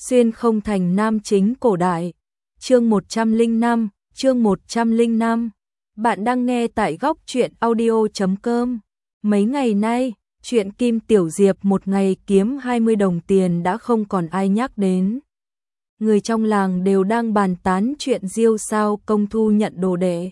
Xuyên không thành nam chính cổ đại. Chương 105, chương 105. Bạn đang nghe tại góc truyện audio.com. Mấy ngày nay, chuyện Kim Tiểu Diệp một ngày kiếm 20 đồng tiền đã không còn ai nhắc đến. Người trong làng đều đang bàn tán chuyện Diêu Sao Công thu nhận đồ đệ.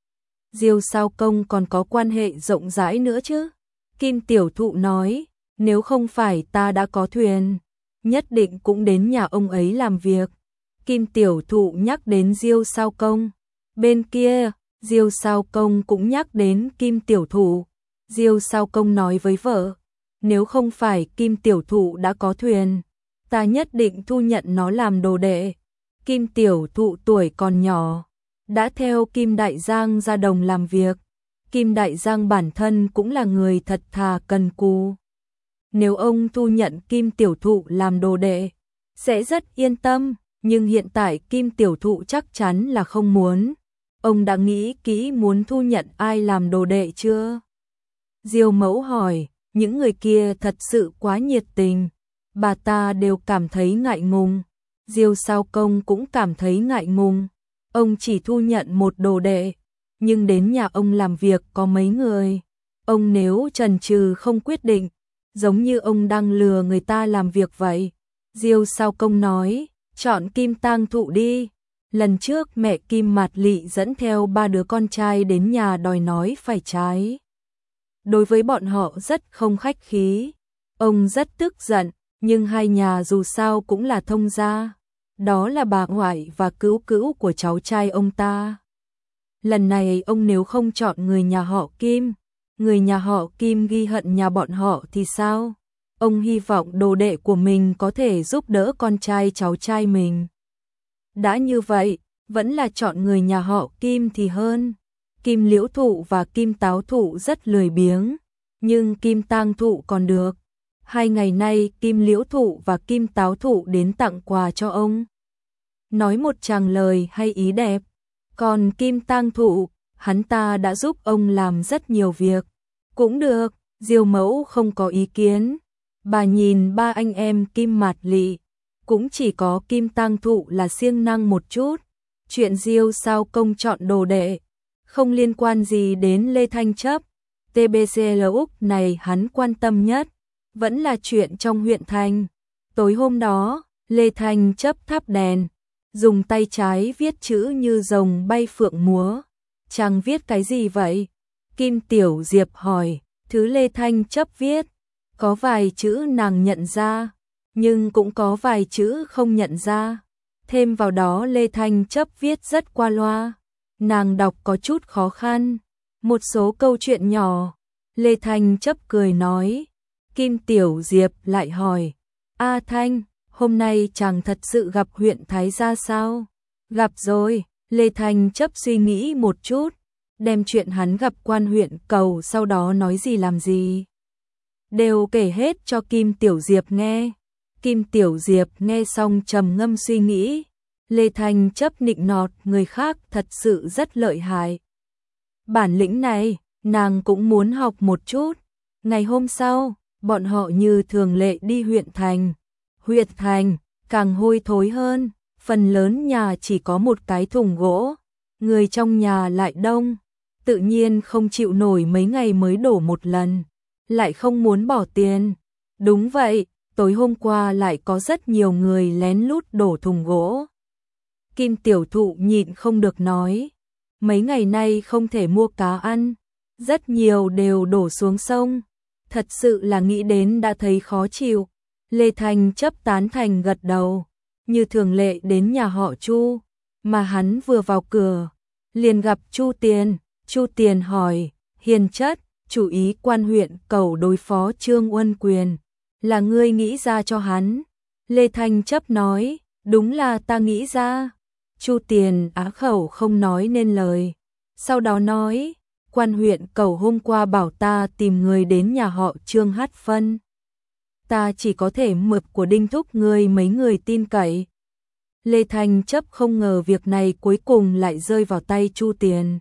Diêu Sao Công còn có quan hệ rộng rãi nữa chứ? Kim Tiểu Thụ nói, nếu không phải ta đã có thuyền, nhất định cũng đến nhà ông ấy làm việc. Kim Tiểu Thụ nhắc đến Diêu Sao Công. Bên kia, Diêu Sao Công cũng nhắc đến Kim Tiểu Thụ. Diêu Sao Công nói với vợ, nếu không phải Kim Tiểu Thụ đã có thuyền, ta nhất định thu nhận nó làm đồ đệ. Kim Tiểu Thụ tuổi còn nhỏ, đã theo Kim Đại Giang ra đồng làm việc. Kim Đại Giang bản thân cũng là người thật thà cần cù. Nếu ông thu nhận Kim Tiểu Thụ làm đồ đệ, sẽ rất yên tâm, nhưng hiện tại Kim Tiểu Thụ chắc chắn là không muốn. Ông đã nghĩ kỹ muốn thu nhận ai làm đồ đệ chưa? Diêu Mẫu hỏi, những người kia thật sự quá nhiệt tình, bà ta đều cảm thấy ngại ngùng. Diêu Sao Công cũng cảm thấy ngại ngùng. Ông chỉ thu nhận một đồ đệ, nhưng đến nhà ông làm việc có mấy người. Ông nếu chần chừ không quyết định, giống như ông đang lừa người ta làm việc vậy. Diêu Sao Công nói, chọn Kim Tang Thụ đi. Lần trước mẹ Kim Mạt Lị dẫn theo 3 đứa con trai đến nhà đòi nói phải trái. Đối với bọn họ rất không khách khí. Ông rất tức giận, nhưng hai nhà dù sao cũng là thông gia. Đó là bà ngoại và cứu cữu của cháu trai ông ta. Lần này ông nếu không chọn người nhà họ Kim, người nhà họ Kim ghi hận nhà bọn họ thì sao? Ông hy vọng đồ đệ của mình có thể giúp đỡ con trai cháu trai mình. Đã như vậy, vẫn là chọn người nhà họ Kim thì hơn. Kim Liễu Thụ và Kim Táo Thụ rất lười biếng, nhưng Kim Tang Thụ còn được. 2 ngày nay Kim Liễu Thụ và Kim Táo Thụ đến tặng quà cho ông. Nói một tràng lời hay ý đẹp. Còn Kim Tang Thụ, hắn ta đã giúp ông làm rất nhiều việc. Cũng được, Diêu Mẫu không có ý kiến. Bà nhìn 3 anh em Kim Mạt Lị, cũng chỉ có Kim Tang Thụ là siêng năng một chút. Chuyện Diêu Sao Công chọn đồ đệ, không liên quan gì đến Lê Thanh Chấp. TBCL Úc này hắn quan tâm nhất, vẫn là chuyện trong huyện thành. Tối hôm đó, Lê Thanh Chấp thắp đèn, dùng tay trái viết chữ như rồng bay phượng múa. Chàng viết cái gì vậy? Kim Tiểu Diệp hỏi. Thứ Lê Thanh Chấp viết, có vài chữ nàng nhận ra, nhưng cũng có vài chữ không nhận ra. Thêm vào đó Lê Thanh Chấp viết rất qua loa, nàng đọc có chút khó khăn. Một số câu chuyện nhỏ. Lê Thanh Chấp cười nói. Kim Tiểu Diệp lại hỏi, A Thanh, hôm nay chàng thật sự gặp huyện Thái Gia sao? Gặp rồi. Lê Thanh Chấp suy nghĩ một chút, đem chuyện hắn gặp quan huyện Cầu sau đó nói gì làm gì, đều kể hết cho Kim Tiểu Diệp nghe. Kim Tiểu Diệp nghe xong trầm ngâm suy nghĩ. Lê Thanh Chấp nịnh nọt người khác thật sự rất lợi hại. Bản lĩnh này, nàng cũng muốn học một chút. Ngày hôm sau, bọn họ như thường lệ đi huyện thành. Huyện thành, càng hôi thối hơn, phần lớn nhà chỉ có một cái thùng gỗ. Người trong nhà lại đông, tự nhiên không chịu nổi mấy ngày mới đổ một lần, lại không muốn bỏ tiền. Đúng vậy, tối hôm qua lại có rất nhiều người lén lút đổ thùng gỗ. Kim Tiểu Thụ nhịn không được nói, mấy ngày nay không thể mua cá ăn, rất nhiều đều đổ xuống sông. Thật sự là nghĩ đến đã thấy khó chịu. Lê Thanh Chấp tán thành gật đầu, như thường lệ đến nhà họ Chu, mà hắn vừa vào cửa, liền gặp Chu Tiền. Chu Tiền hỏi, Hiền chất, chủ ý quan huyện Cầu đối phó Trương Uân Quyền, là ngươi nghĩ ra cho hắn? Lê Thanh Chấp nói, đúng là ta nghĩ ra. Chu Tiền á khẩu không nói nên lời, sau đó nói, quan huyện Cầu hôm qua bảo ta tìm người đến nhà họ Trương hát phân. Ta chỉ có thể mượn của Đinh Thúc ngươi mấy người tin cậy. Lê Thanh Chấp không ngờ việc này cuối cùng lại rơi vào tay Chu Tiền.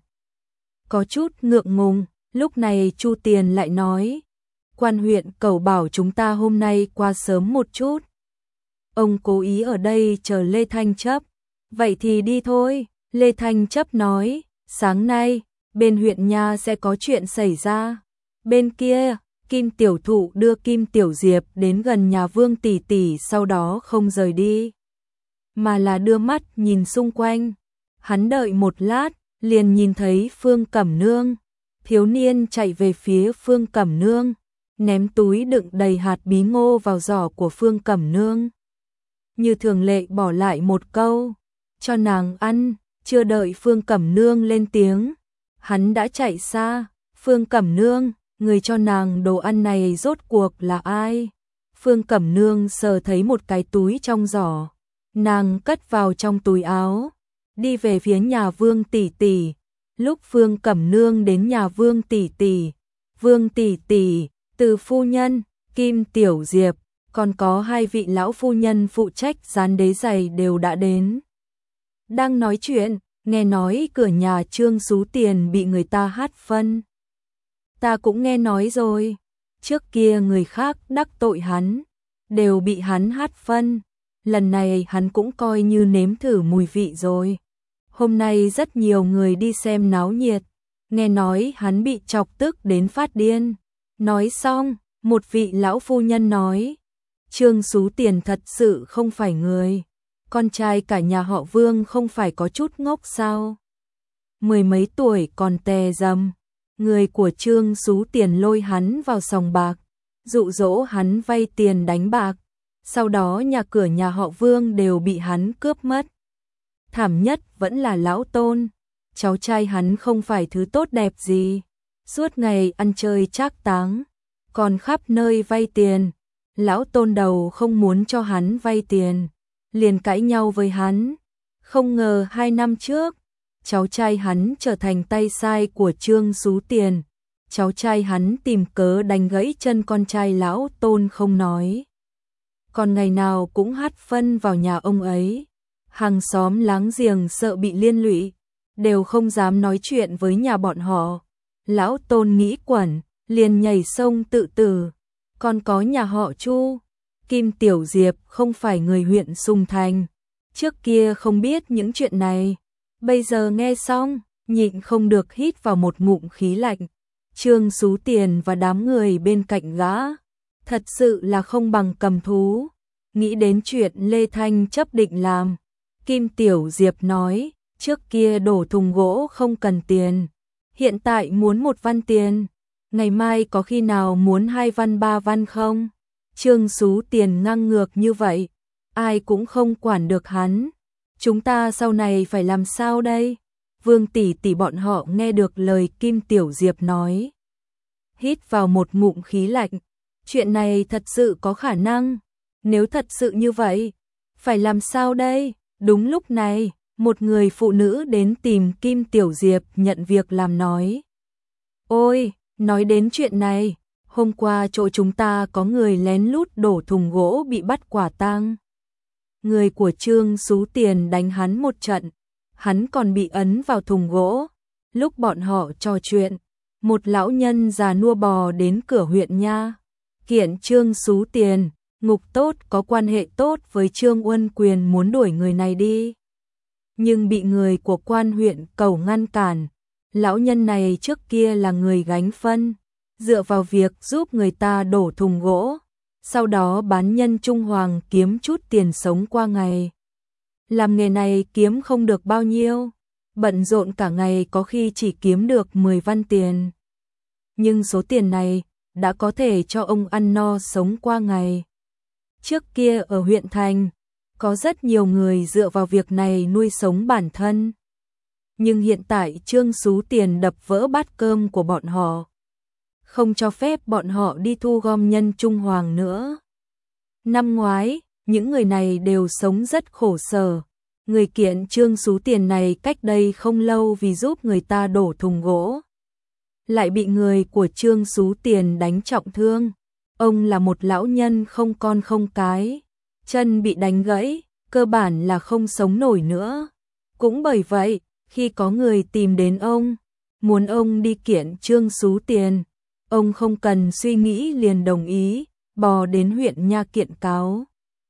Có chút ngượng ngùng, lúc này Chu Tiền lại nói, quan huyện Cầu bảo chúng ta hôm nay qua sớm một chút. ông cố ý ở đây chờ Lê Thanh Chấp. Vậy thì đi thôi, Lê Thanh Chấp nói, sáng nay, bên huyện nha sẽ có chuyện xảy ra. Bên kia, Kim Tiểu Thụ đưa Kim Tiểu Diệp đến gần nhà Vương tỷ tỷ, sau đó không rời đi, mà là đưa mắt nhìn xung quanh. Hắn đợi một lát, liền nhìn thấy Phương Cẩm Nương. Thiếu niên chạy về phía Phương Cẩm Nương, ném túi đựng đầy hạt bí ngô vào giỏ của Phương Cẩm Nương. Như thường lệ bỏ lại một câu, cho nàng ăn. Chưa đợi Phương Cẩm Nương lên tiếng, hắn đã chạy xa. Phương Cẩm Nương, người cho nàng đồ ăn này rốt cuộc là ai? Phương Cẩm Nương sờ thấy một cái túi trong giỏ, nàng cất vào trong túi áo, đi về phía nhà Vương tỷ tỷ. Lúc Phương Cẩm Nương đến nhà Vương tỷ tỷ, Từ phu nhân, Kim Tiểu Diệp, còn có 2 vị lão phu nhân phụ trách dán đế giày đều đã đến. Đang nói chuyện, nghe nói cửa nhà Trương Sú Tiền bị người ta hát phân. Ta cũng nghe nói rồi, trước kia người khác đắc tội hắn, đều bị hắn hát phân, lần này hắn cũng coi như nếm thử mùi vị rồi. Hôm nay rất nhiều người đi xem náo nhiệt, nghe nói hắn bị chọc tức đến phát điên. Nói xong, một vị lão phu nhân nói, Trương Sú Tiền thật sự không phải người, con trai cả nhà họ Vương không phải có chút ngốc sao? 10 mấy tuổi còn tè dầm, người của Trương Sú Tiền lôi hắn vào sòng bạc, dụ dỗ hắn vay tiền đánh bạc, sau đó nhà cửa nhà họ Vương đều bị hắn cướp mất. Thảm nhất vẫn là lão Tôn, cháu trai hắn không phải thứ tốt đẹp gì, suốt ngày ăn chơi trác táng, còn khắp nơi vay tiền. Lão Tôn đầu không muốn cho hắn vay tiền, liền cãi nhau với hắn. Không ngờ 2 năm trước, cháu trai hắn trở thành tay sai của Trương Sú Tiền. Cháu trai hắn tìm cớ đánh gãy chân con trai lão Tôn không nói, còn ngày nào cũng hát phân vào nhà ông ấy. Hàng xóm láng giềng sợ bị liên lụy, đều không dám nói chuyện với nhà bọn họ. Lão Tôn nghĩ quẩn, liền nhảy sông tự tử. Còn có nhà họ Chu, Kim Tiểu Diệp không phải người huyện Sùng Thành, trước kia không biết những chuyện này, bây giờ nghe xong, nhịn không được hít vào một ngụm khí lạnh. Trương Sú Tiền và đám người bên cạnh gã, thật sự là không bằng cầm thú. Nghĩ đến chuyện Lê Thanh Chấp định làm, Kim Tiểu Diệp nói, trước kia đổ thùng gỗ không cần tiền, hiện tại muốn 1 văn tiền, ngày mai có khi nào muốn 2 văn 3 văn không? Trương Sú Tiền ngang ngược như vậy, ai cũng không quản được hắn. Chúng ta sau này phải làm sao đây? Vương tỷ tỷ bọn họ nghe được lời Kim Tiểu Diệp nói, hít vào một ngụm khí lạnh. Chuyện này thật sự có khả năng, nếu thật sự như vậy, phải làm sao đây? Đúng lúc này, một người phụ nữ đến tìm Kim Tiểu Diệp nhận việc làm nói, ôi, nói đến chuyện này, hôm qua chỗ chúng ta có người lén lút đổ thùng gỗ bị bắt quả tang. Người của Trương Sú Tiền đánh hắn một trận, hắn còn bị ấn vào thùng gỗ. Lúc bọn họ trò chuyện, một lão nhân già nua bò đến cửa huyện nha, kiện Trương Sú Tiền. Ngục Tốt có quan hệ tốt với Trương Uân Quyền muốn đuổi người này đi, nhưng bị người của quan huyện cầu ngăn cản. Lão nhân này trước kia là người gánh phân, dựa vào việc giúp người ta đổ thùng gỗ, sau đó bán nhân trung hoàng kiếm chút tiền sống qua ngày. Làm nghề này kiếm không được bao nhiêu, bận rộn cả ngày có khi chỉ kiếm được 10 văn tiền. Nhưng số tiền này đã có thể cho ông ăn no sống qua ngày. Trước kia ở huyện thành, có rất nhiều người dựa vào việc này nuôi sống bản thân. Nhưng hiện tại Trương Sú Tiền đập vỡ bát cơm của bọn họ, không cho phép bọn họ đi thu gom nhân trung hoàng nữa. Năm ngoái, những người này đều sống rất khổ sở. Người kiện Trương Sú Tiền này cách đây không lâu vì giúp người ta đổ thùng gỗ, lại bị người của Trương Sú Tiền đánh trọng thương. Ông là một lão nhân không con không cái, chân bị đánh gãy, cơ bản là không sống nổi nữa. Cũng bởi vậy, khi có người tìm đến ông, muốn ông đi kiện Trương Sú Tiền, ông không cần suy nghĩ liền đồng ý, bò đến huyện nha kiện cáo.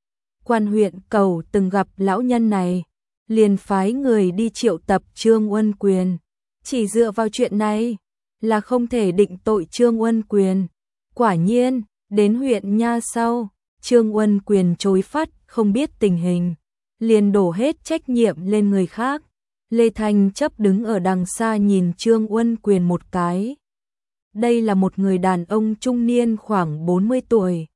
Quan huyện Cầu từng gặp lão nhân này, liền phái người đi triệu tập Trương Uân Quyền. Chỉ dựa vào chuyện này là không thể định tội Trương Uân Quyền. Quả nhiên, đến huyện Nha sau, Trương Uân Quyền chối phát không biết tình hình, liền đổ hết trách nhiệm lên người khác. Lê Thanh Chấp đứng ở đằng xa nhìn Trương Uân Quyền một cái. Đây là một người đàn ông trung niên khoảng 40 tuổi.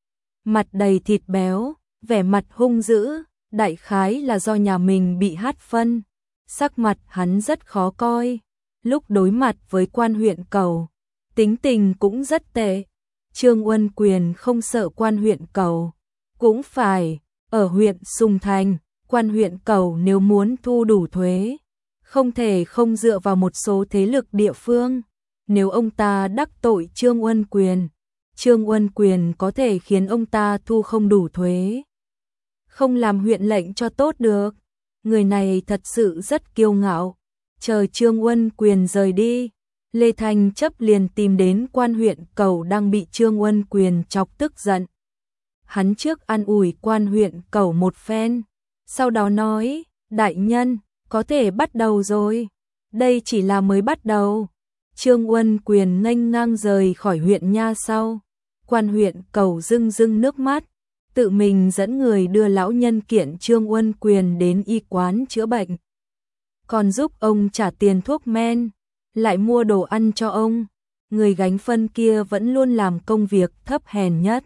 Mặt đầy thịt béo, vẻ mặt hung dữ, đại khái là do nhà mình bị hát phân. Sắc mặt hắn rất khó coi. Lúc đối mặt với quan huyện Cầu, tính tình cũng rất tệ. Trương Uân Quyền không sợ quan huyện Cầu. Cũng phải, ở huyện Sùng Thành, quan huyện Cầu nếu muốn thu đủ thuế, không thể không dựa vào một số thế lực địa phương. Nếu ông ta đắc tội Trương Uân Quyền, Trương Uân Quyền có thể khiến ông ta thu không đủ thuế. Không làm huyện lệnh cho tốt được. Người này thật sự rất kiêu ngạo. Chờ Trương Uân Quyền rời đi, Lê Thanh Chấp liền tìm đến quan huyện Cầu đang bị Trương Uân Quyền chọc tức giận. Hắn trước an ủi quan huyện Cầu một phen, sau đó nói, đại nhân, có thể bắt đầu rồi. Đây chỉ là mới bắt đầu. Trương Uân Quyền nghênh ngang rời khỏi huyện Nha sau. Quan huyện Cầu rưng rưng nước mắt, tự mình dẫn người đưa lão nhân kiện Trương Uân Quyền đến y quán chữa bệnh. Còn giúp ông trả tiền thuốc men, lại mua đồ ăn cho ông. Người gánh phân kia vẫn luôn làm công việc thấp hèn nhất.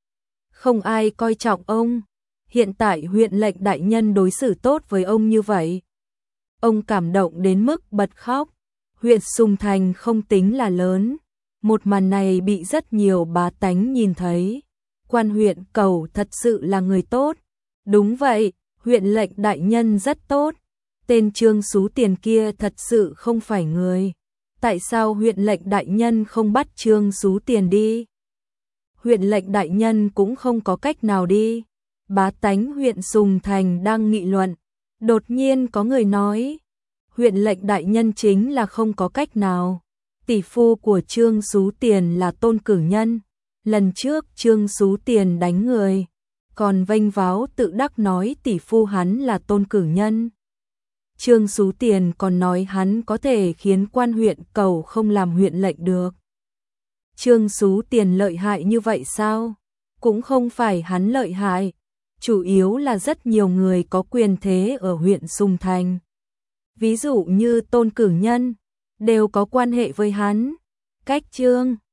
Không ai coi trọng ông. Hiện tại huyện lệnh đại nhân đối xử tốt với ông như vậy, ông cảm động đến mức bật khóc. Huyện Sùng Thành không tính là lớn. Một màn này bị rất nhiều bá tánh nhìn thấy. Quan huyện Cầu thật sự là người tốt. Đúng vậy, huyện lệnh đại nhân rất tốt. Tên Trương Xú Tiền kia thật sự không phải người. Tại sao huyện lệnh đại nhân không bắt Trương Xú Tiền đi? Huyện lệnh đại nhân cũng không có cách nào đi. Bá tánh huyện Sùng Thành đang nghị luận. Đột nhiên có người nói, huyện lệnh đại nhân chính là không có cách nào. Tỷ phu của Trương Xú Tiền là Tôn Cử Nhân. Lần trước Trương Xú Tiền đánh người, còn vênh váo tự đắc nói tỷ phu hắn là Tôn Cử Nhân. Trương Xú Tiền còn nói hắn có thể khiến quan huyện Cầu không làm huyện lệnh được. Trương Xú Tiền lợi hại như vậy sao? Cũng không phải hắn lợi hại, chủ yếu là rất nhiều người có quyền thế ở huyện Sùng Thành. Ví dụ như Tôn Cử Nhân, đều có quan hệ với hắn. Cách Trương